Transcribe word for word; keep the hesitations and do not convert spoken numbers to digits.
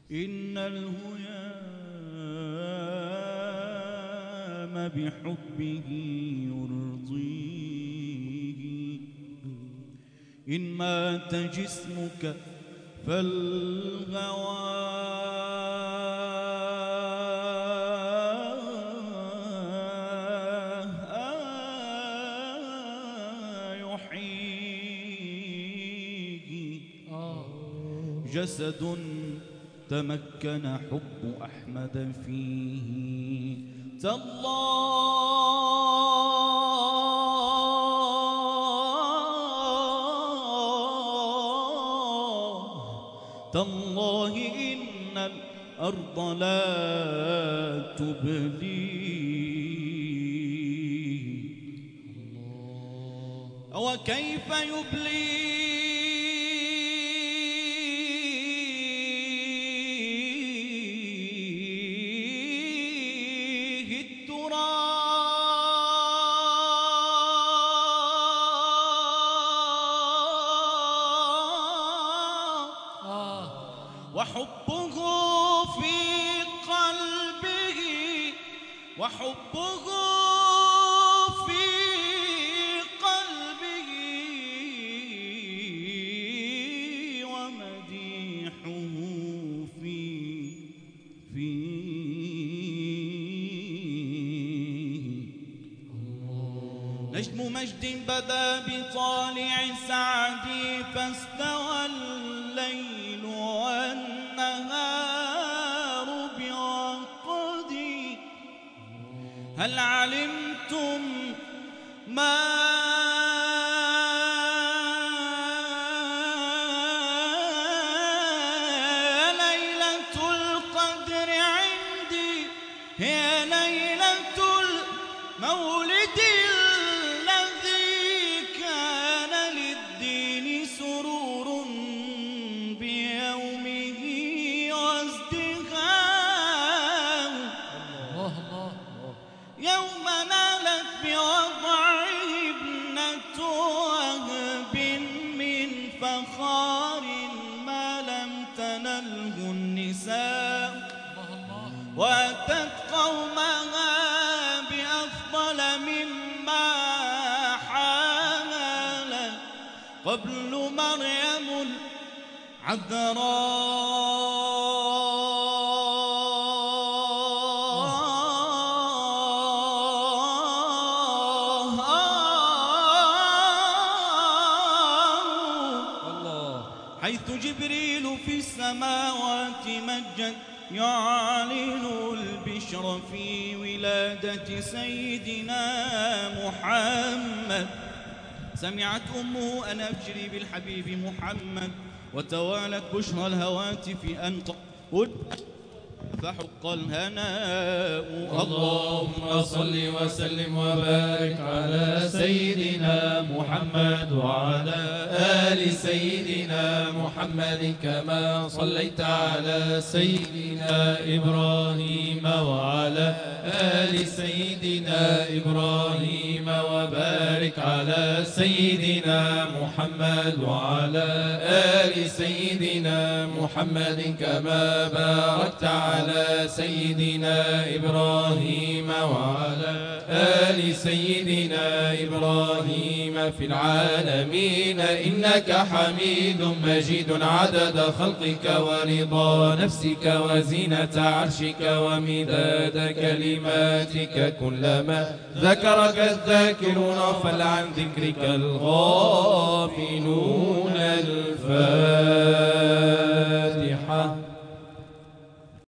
إن الهيام بحبه يرضيه، إن مات جسمك فالهوى جسد تمكن حب أحمد فيه. تالله تالله إن الأرض لا تبليه، وكيف يبليه وحبه في قلبه، وحبه في قلبه، ومديحه في فيه. نجم مجد بدا بطالع سعدي، فاستوى الليل والنهار بعقدي. هل علمتم ما ليلة القدر عندي؟ هي ليلة المولد الذي كان للدين سرور بيومه وازدهاء. يوم نالت بوضعه ابنة وهب من فخار ما لم تنله النساء، وأتت قومها بأفضل مما حالت قبل مريم العذراء. حيث جبريل في السماوات مجد يعلن البشر في ولادة سيدنا محمد. سمعت أمه أن أبشري بالحبيب محمد، وتوالت بشرى الهواتف أن تقول فحق الهناء. اللهم صل وسلم وبارك على سيدنا محمد وعلى آل سيدنا محمد، كما صليت على سيدنا إبراهيم وعلى آل سيدنا إبراهيم، وبارك على سيدنا محمد وعلى آل سيدنا محمد، كما باركت على سيدنا إبراهيم وعلى آل سيدنا إبراهيم في العالمين إنك حميد مجيد، عدد خلقك ورضا نفسك وزينة عرشك ومداد كلماتك. كلما ذكرك الذاكرون فل عن ذكرك الغافلون. الفاتحة.